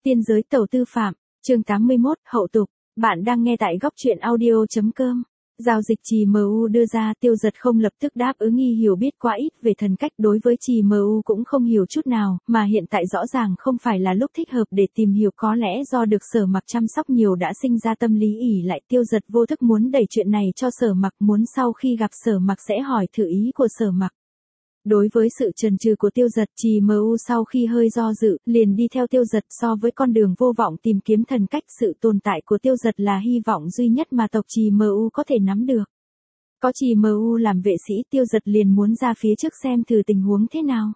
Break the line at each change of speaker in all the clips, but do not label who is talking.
Tiên giới tàu tư phạm, chương 81, hậu tục. Bạn đang nghe tại góc truyện audio.com. Giao dịch Trì MU đưa ra, Tiêu Dật không lập tức đáp ứng, nghi hiểu biết quá ít về thần cách, đối với Trì MU cũng không hiểu chút nào, mà hiện tại rõ ràng không phải là lúc thích hợp để tìm hiểu, có lẽ do được Sở Mặc chăm sóc nhiều đã sinh ra tâm lý ỷ lại. Tiêu Dật vô thức muốn đẩy chuyện này cho Sở Mặc, muốn sau khi gặp Sở Mặc sẽ hỏi thử ý của Sở Mặc. Đối với sự chần chừ của Tiêu Dật, Trì MU sau khi hơi do dự, liền đi theo Tiêu Dật. So với con đường vô vọng tìm kiếm thần cách, sự tồn tại của Tiêu Dật là hy vọng duy nhất mà tộc Trì MU có thể nắm được. Có Trì MU làm vệ sĩ, Tiêu Dật liền muốn ra phía trước xem thử tình huống thế nào.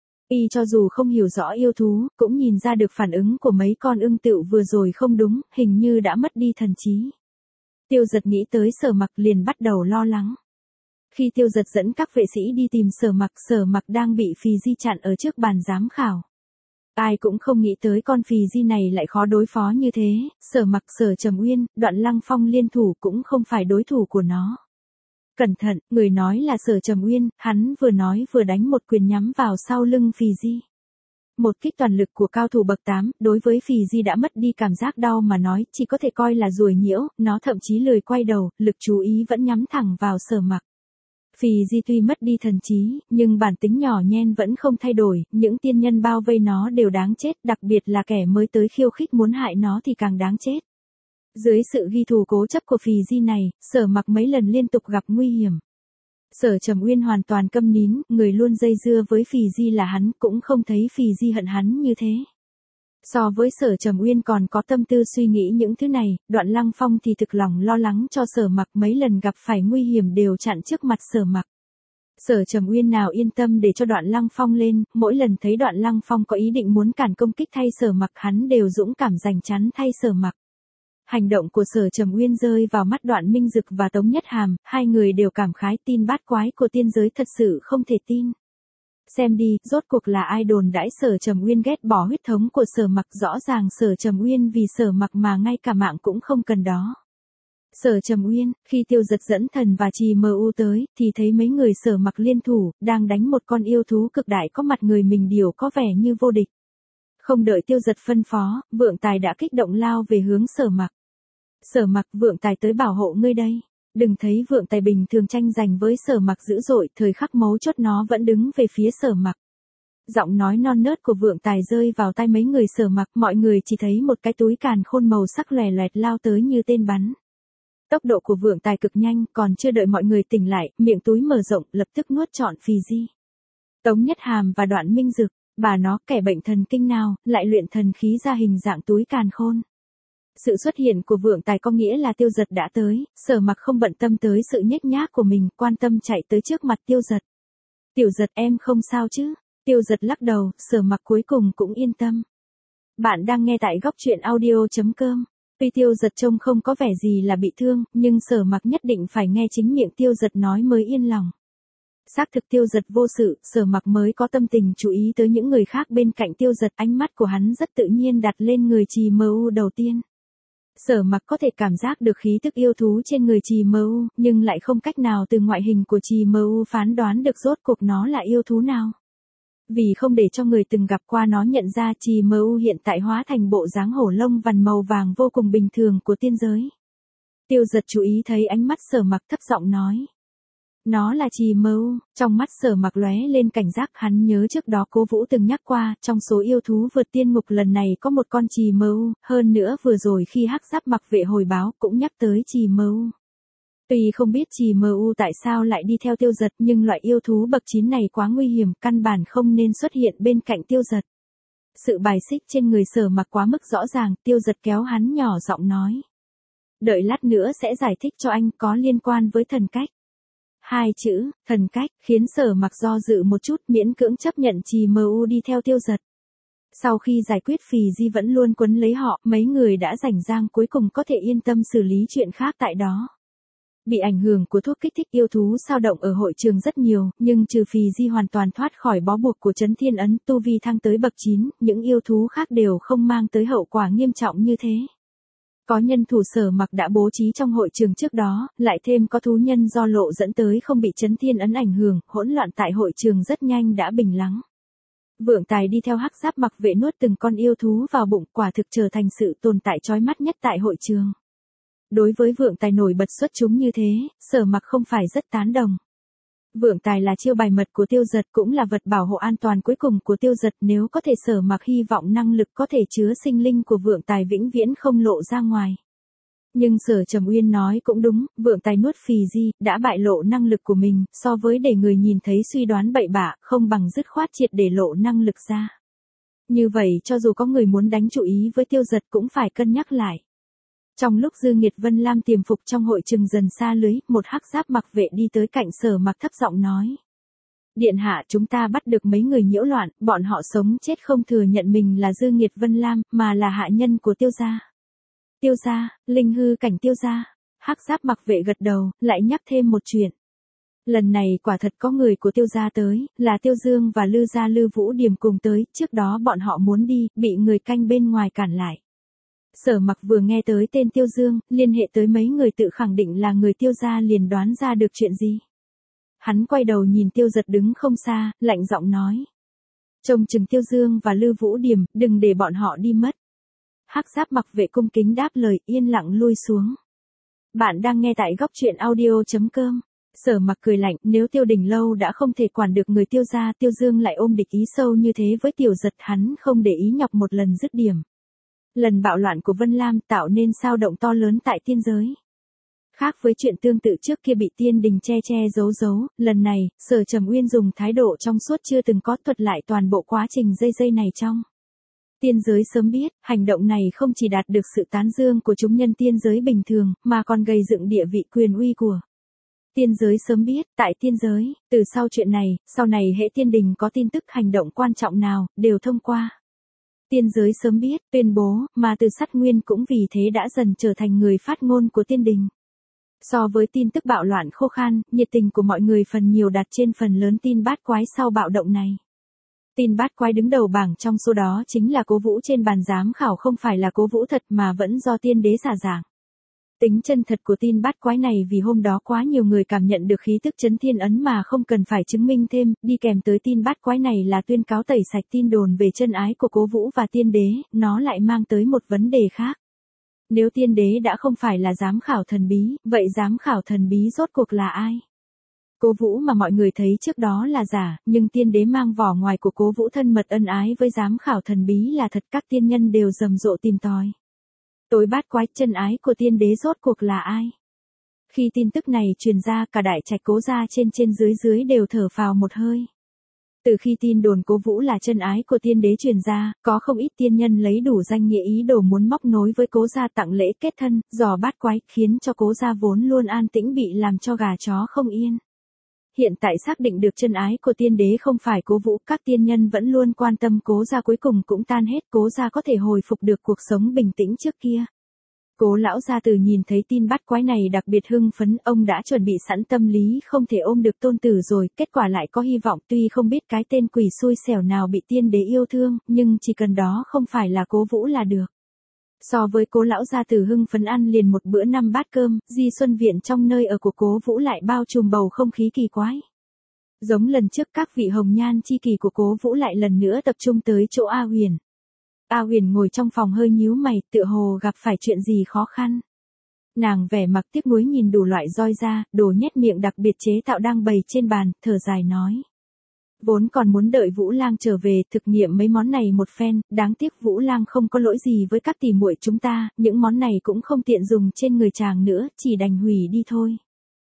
Y cho dù không hiểu rõ yêu thú, cũng nhìn ra được phản ứng của mấy con ưng tựu vừa rồi không đúng, hình như đã mất đi thần trí. Tiêu Dật nghĩ tới Sở Mặc liền bắt đầu lo lắng. Khi Tiêu Dật dẫn các vệ sĩ đi tìm Sở Mặc đang bị Phì Di chặn ở trước bàn giám khảo. Ai cũng không nghĩ tới con Phì Di này lại khó đối phó như thế, Sở Mặc, Sở Trầm Uyên, Đoạn Lăng Phong liên thủ cũng không phải đối thủ của nó. Cẩn thận, người nói là Sở Trầm Uyên, hắn vừa nói vừa đánh một quyền nhắm vào sau lưng Phì Di. Một kích toàn lực của cao thủ bậc 8, đối với Phì Di đã mất đi cảm giác đau mà nói, chỉ có thể coi là ruồi nhiễu, nó thậm chí lười quay đầu, lực chú ý vẫn nhắm thẳng vào Sở Mặc. Phì Di tuy mất đi thần trí, nhưng bản tính nhỏ nhen vẫn không thay đổi, những tiên nhân bao vây nó đều đáng chết, đặc biệt là kẻ mới tới khiêu khích muốn hại nó thì càng đáng chết. Dưới sự ghi thù cố chấp của Phì Di này, Sở Mặc mấy lần liên tục gặp nguy hiểm. Sở Trầm Uyên hoàn toàn câm nín, người luôn dây dưa với Phì Di là hắn, cũng không thấy Phì Di hận hắn như thế. So với Sở Trầm Uyên còn có tâm tư suy nghĩ những thứ này, Đoạn Lăng Phong thì thực lòng lo lắng cho Sở Mặc, mấy lần gặp phải nguy hiểm đều chặn trước mặt Sở Mặc. Sở Trầm Uyên nào yên tâm để cho Đoạn Lăng Phong lên, mỗi lần thấy Đoạn Lăng Phong có ý định muốn cản công kích thay Sở Mặc, hắn đều dũng cảm giành chắn thay Sở Mặc. Hành động của Sở Trầm Uyên rơi vào mắt Đoạn Minh Dực và Tống Nhất Hàm, hai người đều cảm khái, tin bát quái của tiên giới thật sự không thể tin. Xem đi, rốt cuộc là ai đồn đãi Sở Trầm Uyên ghét bỏ huyết thống của Sở Mặc, rõ ràng Sở Trầm Uyên vì Sở Mặc mà ngay cả mạng cũng không cần đó. Sở Trầm Uyên, khi Tiêu Dật dẫn thần và Trì MU tới, thì thấy mấy người Sở Mặc liên thủ, đang đánh một con yêu thú cực đại có mặt người mình điều có vẻ như vô địch. Không đợi Tiêu Dật phân phó, Vượng Tài đã kích động lao về hướng Sở Mặc. Sở Mặc, Vượng Tài tới bảo hộ ngươi đây. Đừng thấy Vượng Tài bình thường tranh giành với Sở Mặc dữ dội, thời khắc mấu chốt nó vẫn đứng về phía Sở Mặc. Giọng nói non nớt của Vượng Tài rơi vào tai mấy người Sở Mặc, mọi người chỉ thấy một cái túi càn khôn màu sắc lòe loẹt lao tới như tên bắn. Tốc độ của Vượng Tài cực nhanh, còn chưa đợi mọi người tỉnh lại, miệng túi mở rộng, lập tức nuốt trọn Phì Di. Tống Nhất Hàm và Đoạn Minh Dực, bà nó kẻ bệnh thần kinh nào, lại luyện thần khí ra hình dạng túi càn khôn. Sự xuất hiện của Vượng Tài có nghĩa là Tiêu Dật đã tới, Sở Mặc không bận tâm tới sự nhếch nhác của mình, quan tâm chạy tới trước mặt Tiêu Dật. Tiểu Dật, em không sao chứ? Tiêu Dật lắc đầu, Sở Mặc cuối cùng cũng yên tâm. Bạn đang nghe tại góc truyện audio.com. Tuy Tiêu Dật trông không có vẻ gì là bị thương, nhưng Sở Mặc nhất định phải nghe chính miệng Tiêu Dật nói mới yên lòng. Xác thực Tiêu Dật vô sự, Sở Mặc mới có tâm tình chú ý tới những người khác bên cạnh Tiêu Dật, ánh mắt của hắn rất tự nhiên đặt lên người Trì MU đầu tiên. Sở Mặc có thể cảm giác được khí tức yêu thú trên người Trì MU, nhưng lại không cách nào từ ngoại hình của Trì MU phán đoán được rốt cuộc nó là yêu thú nào. Vì không để cho người từng gặp qua nó nhận ra, Trì MU hiện tại hóa thành bộ dáng hổ lông vằn màu vàng vô cùng bình thường của tiên giới. Tiêu Dật chú ý thấy ánh mắt Sở Mặc, thấp giọng nói. Nó là Trì MU. Trong mắt Sở Mặc lóe lên cảnh giác, hắn nhớ trước đó Cố Vũ từng nhắc qua, trong số yêu thú vượt tiên ngục lần này có một con Trì MU, hơn nữa vừa rồi khi Hắc Giáp Mặc Vệ hồi báo cũng nhắc tới Trì MU. Tuy không biết Trì MU tại sao lại đi theo Tiêu Dật, nhưng loại yêu thú bậc 9 này quá nguy hiểm, căn bản không nên xuất hiện bên cạnh Tiêu Dật. Sự bài xích trên người Sở Mặc quá mức rõ ràng, Tiêu Dật kéo hắn nhỏ giọng nói. Đợi lát nữa sẽ giải thích cho anh, có liên quan với thần cách. Hai chữ, thần cách, khiến Sở Mặc do dự một chút, miễn cưỡng chấp nhận Trì MU đi theo Tiêu Dật. Sau khi giải quyết Phì Di vẫn luôn quấn lấy họ, mấy người đã rảnh rang cuối cùng có thể yên tâm xử lý chuyện khác tại đó. Bị ảnh hưởng của thuốc kích thích, yêu thú sao động ở hội trường rất nhiều, nhưng trừ Phì Di hoàn toàn thoát khỏi bó buộc của Chấn Thiên Ấn, tu vi thăng tới bậc 9, những yêu thú khác đều không mang tới hậu quả nghiêm trọng như thế. Có nhân thủ Sở Mặc đã bố trí trong hội trường trước đó, lại thêm có thú nhân do lộ dẫn tới không bị Chấn Thiên Ấn ảnh hưởng, hỗn loạn tại hội trường rất nhanh đã bình lắng. Vượng Tài đi theo Hắc Giáp Mặc Vệ nuốt từng con yêu thú vào bụng, quả thực trở thành sự tồn tại chói mắt nhất tại hội trường. Đối với Vượng Tài nổi bật xuất chúng như thế, Sở Mặc không phải rất tán đồng. Vượng Tài là chiêu bài mật của Tiêu Dật, cũng là vật bảo hộ an toàn cuối cùng của Tiêu Dật, nếu có thể Sở Mặc hy vọng năng lực có thể chứa sinh linh của Vượng Tài vĩnh viễn không lộ ra ngoài. Nhưng Sở Trầm Uyên nói cũng đúng, Vượng Tài nuốt phì di, đã bại lộ năng lực của mình, so với để người nhìn thấy suy đoán bậy bạ, không bằng dứt khoát triệt để lộ năng lực ra. Như vậy cho dù có người muốn đánh chú ý với Tiêu Dật cũng phải cân nhắc lại. Trong lúc Dư Nghiệt Vân Lam tiềm phục trong hội trường dần xa lưới, một Hắc Giáp Mặc Vệ đi tới cạnh Sở Mặc thấp giọng nói. Điện hạ, chúng ta bắt được mấy người nhiễu loạn, bọn họ sống chết không thừa nhận mình là Dư Nghiệt Vân Lam, mà là hạ nhân của Tiêu gia. Tiêu gia, linh hư cảnh Tiêu gia. Hắc Giáp Mặc Vệ gật đầu, lại nhắc thêm một chuyện. Lần này quả thật có người của Tiêu gia tới, là Tiêu Dương và Lư gia Lư Vũ Điềm cùng tới, trước đó bọn họ muốn đi, bị người canh bên ngoài cản lại. Sở Mặc vừa nghe tới tên Tiêu Dương, liên hệ tới mấy người tự khẳng định là người Tiêu gia, liền đoán ra được chuyện gì. Hắn quay đầu nhìn Tiêu Dật đứng không xa, lạnh giọng nói. Trông chừng Tiêu Dương và Lư Vũ Điềm, đừng để bọn họ đi mất. Hắc Giáp Mặc Vệ cung kính đáp lời, yên lặng lui xuống. Bạn đang nghe tại góc truyện audio.com. Sở Mặc cười lạnh, nếu Tiêu Đình Lâu đã không thể quản được người Tiêu gia, Tiêu Dương lại ôm địch ý sâu như thế với Tiểu Dật, hắn không để ý nhọc một lần dứt điểm. Lần bạo loạn của Vân Lam tạo nên sao động to lớn tại tiên giới. Khác với chuyện tương tự trước kia bị tiên đình che giấu, lần này, Sở Trầm Uyên dùng thái độ trong suốt chưa từng có thuật lại toàn bộ quá trình dây này trong. Tiên giới sớm biết, hành động này không chỉ đạt được sự tán dương của chúng nhân tiên giới bình thường, mà còn gây dựng địa vị quyền uy của tiên giới sớm biết, tại tiên giới, từ sau chuyện này, sau này hễ tiên đình có tin tức hành động quan trọng nào, đều thông qua. Tiên giới sớm biết, tuyên bố, mà Từ Sắt Nguyên cũng vì thế đã dần trở thành người phát ngôn của tiên đình. So với tin tức bạo loạn khô khan, nhiệt tình của mọi người phần nhiều đặt trên phần lớn tin bát quái sau bạo động này. Tin bát quái đứng đầu bảng trong số đó chính là Cố Vũ trên bàn giám khảo, không phải là Cố Vũ thật mà vẫn do tiên đế xả giảng. Tính chân thật của tin bát quái này vì hôm đó quá nhiều người cảm nhận được khí tức chấn thiên ấn mà không cần phải chứng minh thêm, đi kèm tới tin bát quái này là tuyên cáo tẩy sạch tin đồn về chân ái của Cố Vũ và tiên đế, nó lại mang tới một vấn đề khác. Nếu tiên đế đã không phải là giám khảo thần bí, vậy giám khảo thần bí rốt cuộc là ai? Cố Vũ mà mọi người thấy trước đó là giả, nhưng tiên đế mang vỏ ngoài của Cố Vũ thân mật ân ái với giám khảo thần bí là thật, các tiên nhân đều rầm rộ tìm tòi. Tối bát quái, chân ái của tiên đế rốt cuộc là ai? Khi tin tức này truyền ra, cả đại trạch Cố gia trên dưới đều thở phào một hơi. Từ khi tin đồn Cố Vũ là chân ái của tiên đế truyền ra, có không ít tiên nhân lấy đủ danh nghĩa ý đồ muốn móc nối với Cố gia tặng lễ kết thân, dò bát quái, khiến cho Cố gia vốn luôn an tĩnh bị làm cho gà chó không yên. Hiện tại xác định được chân ái của tiên đế không phải Cố Vũ, các tiên nhân vẫn luôn quan tâm Cố gia cuối cùng cũng tan hết, Cố gia có thể hồi phục được cuộc sống bình tĩnh trước kia. Cố lão gia tử nhìn thấy tin bát quái này đặc biệt hưng phấn, ông đã chuẩn bị sẵn tâm lý không thể ôm được tôn tử rồi, kết quả lại có hy vọng, tuy không biết cái tên quỷ xui xẻo nào bị tiên đế yêu thương, nhưng chỉ cần đó không phải là Cố Vũ là được. So với Cố lão gia tử hưng phấn ăn liền một bữa 5 bát cơm, Di Xuân Viện trong nơi ở của Cố Vũ lại bao trùm bầu không khí kỳ quái. Giống lần trước, các vị hồng nhan chi kỷ của Cố Vũ lại lần nữa tập trung tới chỗ A Huyền. A Huyền ngồi trong phòng hơi nhíu mày, tựa hồ gặp phải chuyện gì khó khăn. Nàng vẻ mặt tiếc nuối nhìn đủ loại roi da, đồ nhét miệng đặc biệt chế tạo đang bày trên bàn, thở dài nói. Vốn còn muốn đợi Vũ Lang trở về thực nghiệm mấy món này một phen, đáng tiếc Vũ Lang không có lỗi gì với các tỷ muội chúng ta, những món này cũng không tiện dùng trên người chàng nữa, chỉ đành hủy đi thôi.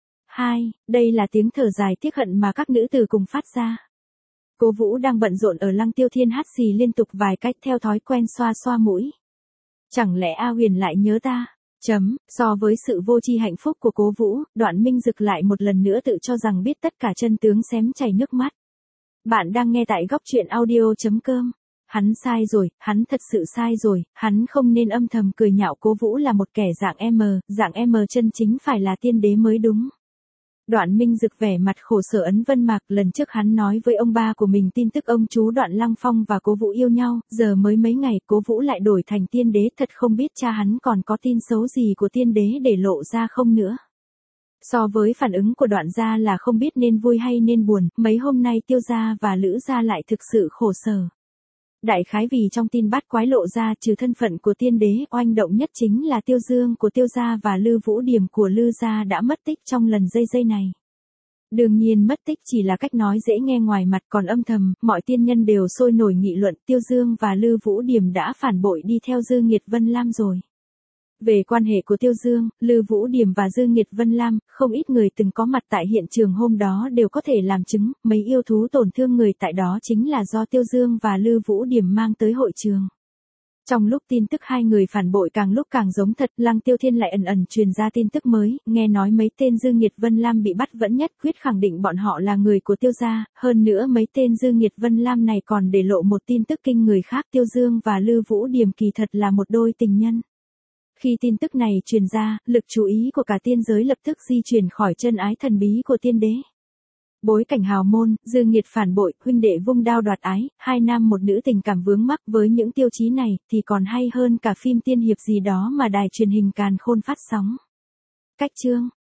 Đây là tiếng thở dài tiếc hận mà các nữ tử cùng phát ra. Cố Vũ đang bận rộn ở Lăng Tiêu Thiên hắt xì liên tục vài cách theo thói quen xoa xoa mũi. Chẳng lẽ A Huyền lại nhớ ta? So với sự vô tri hạnh phúc của Cố Vũ, Đoạn Minh Dực lại một lần nữa tự cho rằng biết tất cả chân tướng xém chảy nước mắt. Bạn đang nghe tại góc truyện audio.com. Hắn sai rồi, hắn thật sự sai rồi, hắn không nên âm thầm cười nhạo Cố Vũ là một kẻ dạng M chân chính phải là tiên đế mới đúng. Đoạn Minh Dực vẻ mặt khổ sở ấn Vân Mạc, lần trước hắn nói với ông ba của mình tin tức ông chú Đoạn Lăng Phong và Cố Vũ yêu nhau, giờ mới mấy ngày Cố Vũ lại đổi thành tiên đế, thật không biết cha hắn còn có tin xấu gì của tiên đế để lộ ra không nữa. So với phản ứng của Đoạn gia là không biết nên vui hay nên buồn, mấy hôm nay Tiêu gia và Lữ gia lại thực sự khổ sở. Đại khái vì trong tin bắt quái lộ ra trừ thân phận của tiên đế, oanh động nhất chính là Tiêu Dương của Tiêu gia và Lư Vũ Điểm của Lư gia đã mất tích trong lần dây này. Đương nhiên mất tích chỉ là cách nói dễ nghe ngoài mặt, còn âm thầm, mọi tiên nhân đều sôi nổi nghị luận Tiêu Dương và Lư Vũ Điểm đã phản bội đi theo Dư Nghiệt Vân Lam rồi. Về quan hệ của Tiêu Dương, Lư Vũ Điểm và Dư Nghiệt Vân Lam, không ít người từng có mặt tại hiện trường hôm đó đều có thể làm chứng, mấy yêu thú tổn thương người tại đó chính là do Tiêu Dương và Lư Vũ Điểm mang tới hội trường. Trong lúc tin tức hai người phản bội càng lúc càng giống thật, Lăng Tiêu Thiên lại ẩn ẩn truyền ra tin tức mới, nghe nói mấy tên Dư Nghiệt Vân Lam bị bắt vẫn nhất quyết khẳng định bọn họ là người của Tiêu gia, hơn nữa mấy tên Dư Nghiệt Vân Lam này còn để lộ một tin tức kinh người khác, Tiêu Dương và Lư Vũ Điểm kỳ thật là một đôi tình nhân. Khi tin tức này truyền ra, lực chú ý của cả tiên giới lập tức di chuyển khỏi chân ái thần bí của tiên đế. Bối cảnh hào môn, Dư Nghiệt phản bội, huynh đệ vung đao đoạt ái, hai nam một nữ tình cảm vướng mắc, với những tiêu chí này thì còn hay hơn cả phim tiên hiệp gì đó mà đài truyền hình Càn Khôn phát sóng. Cách chương